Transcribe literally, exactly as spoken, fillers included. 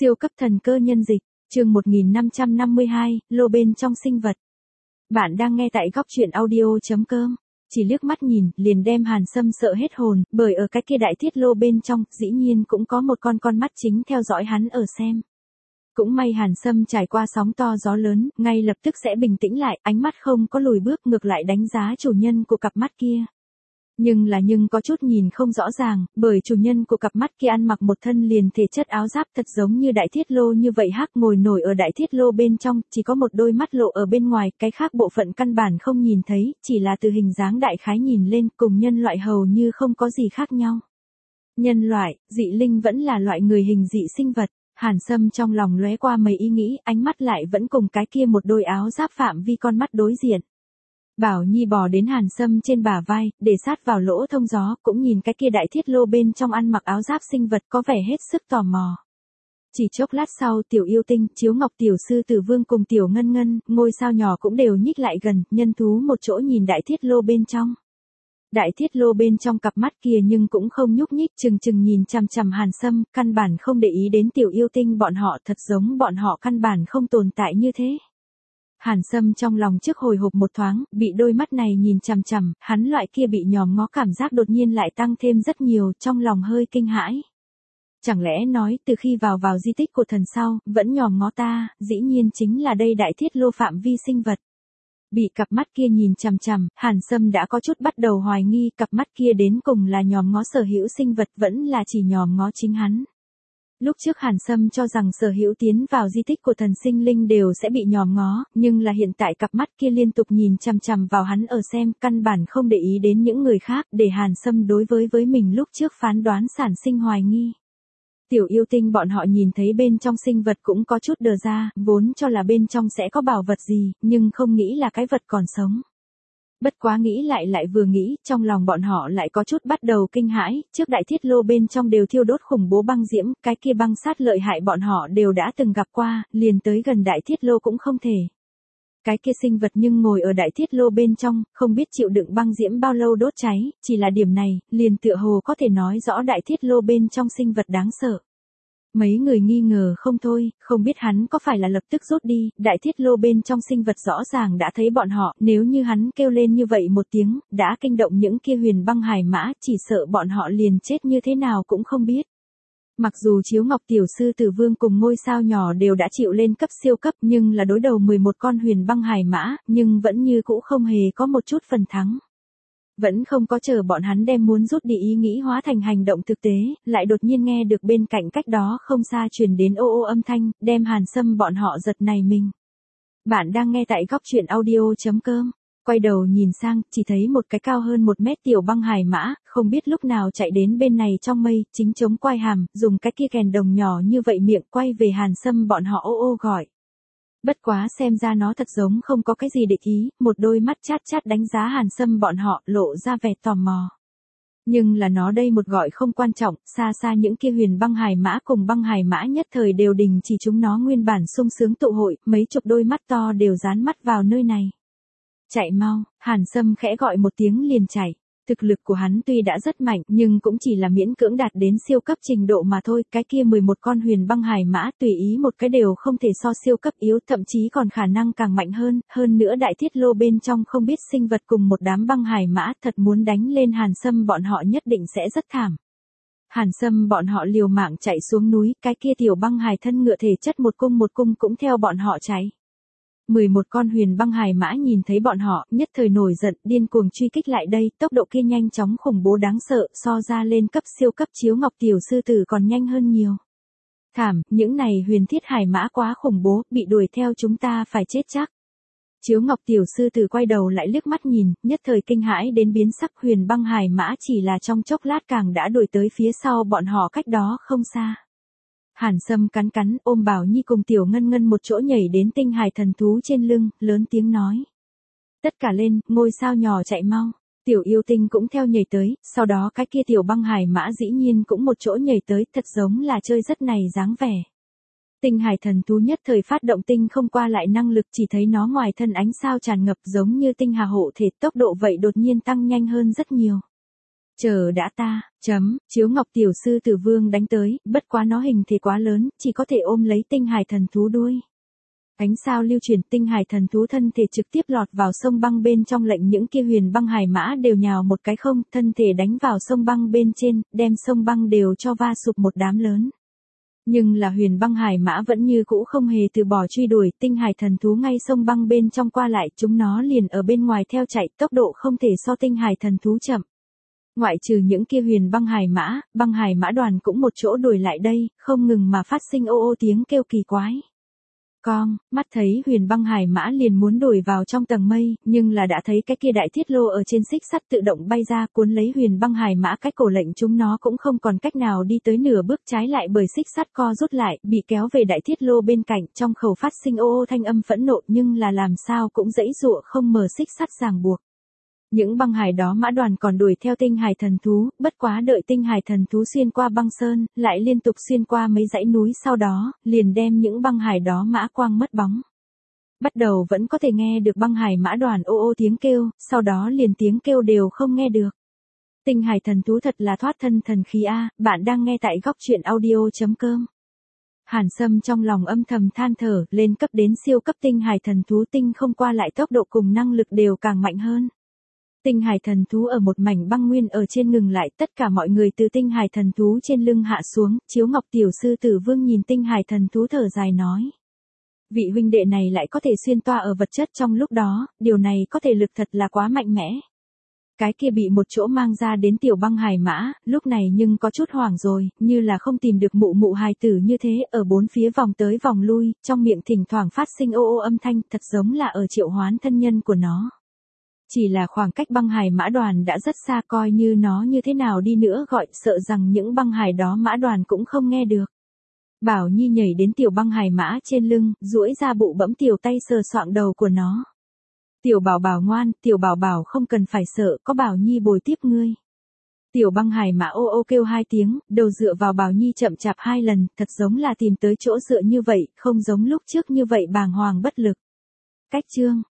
Siêu cấp thần cơ nhân dịch, chương một nghìn năm trăm năm mươi hai, lô bên trong sinh vật. Bạn đang nghe tại góc truyện audio chấm com. Chỉ liếc mắt nhìn, liền đem Hàn Sâm sợ hết hồn, bởi ở cái kia đại thiết lô bên trong, dĩ nhiên cũng có một con con mắt chính theo dõi hắn ở xem. Cũng may Hàn Sâm trải qua sóng to gió lớn, ngay lập tức sẽ bình tĩnh lại, ánh mắt không có lùi bước ngược lại đánh giá chủ nhân của cặp mắt kia. Nhưng là nhưng có chút nhìn không rõ ràng, bởi chủ nhân của cặp mắt kia ăn mặc một thân liền thể chất áo giáp thật giống như đại thiết lô như vậy hắc ngồi nổi ở đại thiết lô bên trong, chỉ có một đôi mắt lộ ở bên ngoài, cái khác bộ phận căn bản không nhìn thấy, chỉ là từ hình dáng đại khái nhìn lên cùng nhân loại hầu như không có gì khác nhau. Nhân loại, dị linh vẫn là loại người hình dị sinh vật. Hàn Sâm trong lòng lóe qua mấy ý nghĩ, ánh mắt lại vẫn cùng cái kia một đôi áo giáp phạm vi con mắt đối diện. Bảo Nhi bò đến Hàn Sâm trên bả vai, để sát vào lỗ thông gió, cũng nhìn cái kia đại thiết lô bên trong ăn mặc áo giáp sinh vật có vẻ hết sức tò mò. Chỉ chốc lát sau, Tiểu Yêu Tinh, Chiếu Ngọc Tiểu Sư Tử Vương cùng Tiểu Ngân Ngân, ngôi sao nhỏ cũng đều nhích lại gần, nhân thú một chỗ nhìn đại thiết lô bên trong. Đại thiết lô bên trong cặp mắt kia nhưng cũng không nhúc nhích, chừng chừng nhìn chằm chằm Hàn Sâm, căn bản không để ý đến Tiểu Yêu Tinh bọn họ, thật giống bọn họ căn bản không tồn tại như thế. Hàn Sâm trong lòng trước hồi hộp một thoáng, bị đôi mắt này nhìn chằm chằm, hắn loại kia bị nhòm ngó cảm giác đột nhiên lại tăng thêm rất nhiều, trong lòng hơi kinh hãi. Chẳng lẽ nói từ khi vào vào di tích của thần sau, vẫn nhòm ngó ta, dĩ nhiên chính là đây đại thiết lô phạm vi sinh vật. Bị cặp mắt kia nhìn chằm chằm, Hàn Sâm đã có chút bắt đầu hoài nghi cặp mắt kia đến cùng là nhòm ngó sở hữu sinh vật vẫn là chỉ nhòm ngó chính hắn. Lúc trước Hàn Sâm cho rằng sở hữu tiến vào di tích của thần sinh linh đều sẽ bị nhòm ngó, nhưng là hiện tại cặp mắt kia liên tục nhìn chằm chằm vào hắn ở xem, căn bản không để ý đến những người khác, để Hàn Sâm đối với với mình lúc trước phán đoán sản sinh hoài nghi. Tiểu Yêu Tinh bọn họ nhìn thấy bên trong sinh vật cũng có chút đờ ra, vốn cho là bên trong sẽ có bảo vật gì, nhưng không nghĩ là cái vật còn sống. Bất quá nghĩ lại lại vừa nghĩ, trong lòng bọn họ lại có chút bắt đầu kinh hãi, trước đại thiết lô bên trong đều thiêu đốt khủng bố băng diễm, cái kia băng sát lợi hại bọn họ đều đã từng gặp qua, liền tới gần đại thiết lô cũng không thể. Cái kia sinh vật nhưng ngồi ở đại thiết lô bên trong, không biết chịu đựng băng diễm bao lâu đốt cháy, chỉ là điểm này, liền tựa hồ có thể nói rõ đại thiết lô bên trong sinh vật đáng sợ. Mấy người nghi ngờ không thôi, không biết hắn có phải là lập tức rút đi, đại thiết lô bên trong sinh vật rõ ràng đã thấy bọn họ, nếu như hắn kêu lên như vậy một tiếng, đã kinh động những kia huyền băng hải mã, chỉ sợ bọn họ liền chết như thế nào cũng không biết. Mặc dù Chiếu Ngọc Tiểu Sư Tử Vương cùng ngôi sao nhỏ đều đã chịu lên cấp siêu cấp nhưng là đối đầu mười một con huyền băng hải mã, nhưng vẫn như cũ không hề có một chút phần thắng. Vẫn không có chờ bọn hắn đem muốn rút đi ý nghĩ hóa thành hành động thực tế, lại đột nhiên nghe được bên cạnh cách đó không xa truyền đến ô ô âm thanh, đem Hàn Sâm bọn họ giật này mình. Bạn đang nghe tại góc truyện audio chấm com. Quay đầu nhìn sang, chỉ thấy một cái cao hơn một mét tiểu băng hải mã, không biết lúc nào chạy đến bên này trong mây, chính chống quay hàm, dùng cái kia kèn đồng nhỏ như vậy miệng quay về Hàn Sâm bọn họ ô ô gọi. Bất quá xem ra nó thật giống không có cái gì địch ý, một đôi mắt chát chát đánh giá Hàn Sâm bọn họ, lộ ra vẻ tò mò. Nhưng là nó đây một gọi không quan trọng, xa xa những kia huyền băng hải mã cùng băng hải mã nhất thời đều đình chỉ chúng nó nguyên bản sung sướng tụ hội, mấy chục đôi mắt to đều dán mắt vào nơi này. Chạy mau, Hàn Sâm khẽ gọi một tiếng liền chạy. Thực lực của hắn tuy đã rất mạnh nhưng cũng chỉ là miễn cưỡng đạt đến siêu cấp trình độ mà thôi, cái kia mười một con huyền băng hải mã tùy ý một cái đều không thể so siêu cấp yếu, thậm chí còn khả năng càng mạnh hơn, hơn nữa đại thiết lô bên trong không biết sinh vật cùng một đám băng hải mã thật muốn đánh lên Hàn Sâm bọn họ nhất định sẽ rất thảm. Hàn Sâm bọn họ liều mạng chạy xuống núi, cái kia tiểu băng hải thân ngựa thể chất một cung một cung cũng theo bọn họ chạy. mười một con huyền băng hải mã nhìn thấy bọn họ, nhất thời nổi giận, điên cuồng truy kích lại đây, tốc độ kia nhanh chóng khủng bố đáng sợ, so ra lên cấp siêu cấp Chiếu Ngọc Tiểu Sư Tử còn nhanh hơn nhiều. Thảm, những này huyền thiết hải mã quá khủng bố, bị đuổi theo chúng ta phải chết chắc. Chiếu Ngọc Tiểu Sư Tử quay đầu lại liếc mắt nhìn, nhất thời kinh hãi đến biến sắc, huyền băng hải mã chỉ là trong chốc lát càng đã đuổi tới phía sau bọn họ cách đó không xa. Hàn Sâm cắn cắn, ôm Bảo Nhi cùng Tiểu Ngân Ngân một chỗ nhảy đến tinh hải thần thú trên lưng, lớn tiếng nói. Tất cả lên, ngôi sao nhỏ chạy mau. Tiểu Yêu Tinh cũng theo nhảy tới, sau đó cái kia tiểu băng hải mã dĩ nhiên cũng một chỗ nhảy tới, thật giống là chơi rất này dáng vẻ. Tinh hải thần thú nhất thời phát động tinh không qua lại năng lực, chỉ thấy nó ngoài thân ánh sao tràn ngập giống như tinh hà hộ thể, tốc độ vậy đột nhiên tăng nhanh hơn rất nhiều. Chờ đã ta, chấm, Chiếu Ngọc tiểu sư tử vương đánh tới, bất quá nó hình thể quá lớn, chỉ có thể ôm lấy tinh hải thần thú đuôi. Ánh sao lưu chuyển, tinh hải thần thú thân thể trực tiếp lọt vào sông băng bên trong, lệnh những kia huyền băng hải mã đều nhào một cái không, thân thể đánh vào sông băng bên trên, đem sông băng đều cho va sụp một đám lớn. Nhưng là huyền băng hải mã vẫn như cũ không hề từ bỏ truy đuổi, tinh hải thần thú ngay sông băng bên trong qua lại, chúng nó liền ở bên ngoài theo chạy, tốc độ không thể so tinh hải thần thú chậm. Ngoại trừ những kia huyền băng hải mã, băng hải mã đoàn cũng một chỗ đuổi lại đây, không ngừng mà phát sinh ô ô tiếng kêu kỳ quái. Con, mắt thấy huyền băng hải mã liền muốn đuổi vào trong tầng mây, nhưng là đã thấy cái kia đại thiết lô ở trên xích sắt tự động bay ra, cuốn lấy huyền băng hải mã, cái cổ lệnh chúng nó cũng không còn cách nào đi tới nửa bước, trái lại bởi xích sắt co rút lại, bị kéo về đại thiết lô bên cạnh, trong khẩu phát sinh ô ô thanh âm phẫn nộ, nhưng là làm sao cũng dãy dụa không mở xích sắt ràng buộc. Những băng hải đó mã đoàn còn đuổi theo tinh hải thần thú, bất quá đợi tinh hải thần thú xuyên qua băng sơn, lại liên tục xuyên qua mấy dãy núi sau đó, liền đem những băng hải đó mã quang mất bóng. Bắt đầu vẫn có thể nghe được băng hải mã đoàn ô ô tiếng kêu, sau đó liền tiếng kêu đều không nghe được. Tinh hải thần thú thật là thoát thân thần khí a, bạn đang nghe tại góc truyện audio chấm com. Hàn Sâm trong lòng âm thầm than thở, lên cấp đến siêu cấp tinh hải thần thú, tinh không qua lại tốc độ cùng năng lực đều càng mạnh hơn. Tinh hải thần thú ở một mảnh băng nguyên ở trên ngừng lại, tất cả mọi người từ tinh hải thần thú trên lưng hạ xuống, Chiếu Ngọc tiểu sư tử vương nhìn tinh hải thần thú thở dài nói. Vị huynh đệ này lại có thể xuyên toa ở vật chất trong lúc đó, điều này có thể lực thật là quá mạnh mẽ. Cái kia bị một chỗ mang ra đến tiểu băng hải mã, lúc này nhưng có chút hoảng rồi, như là không tìm được mụ mụ hài tử như thế, ở bốn phía vòng tới vòng lui, trong miệng thỉnh thoảng phát sinh ô ô âm thanh, thật giống là ở triệu hoán thân nhân của nó. Chỉ là khoảng cách băng hải mã đoàn đã rất xa, coi như nó như thế nào đi nữa gọi, sợ rằng những băng hải đó mã đoàn cũng không nghe được. Bảo Nhi nhảy đến tiểu băng hải mã trên lưng, duỗi ra bụ bẫm tiểu tay sờ soạng đầu của nó. Tiểu bảo bảo ngoan, tiểu bảo bảo không cần phải sợ, có Bảo Nhi bồi tiếp ngươi. Tiểu băng hải mã ô ô kêu hai tiếng, đầu dựa vào Bảo Nhi chậm chạp hai lần, thật giống là tìm tới chỗ dựa như vậy, không giống lúc trước như vậy bàng hoàng bất lực. Cách chương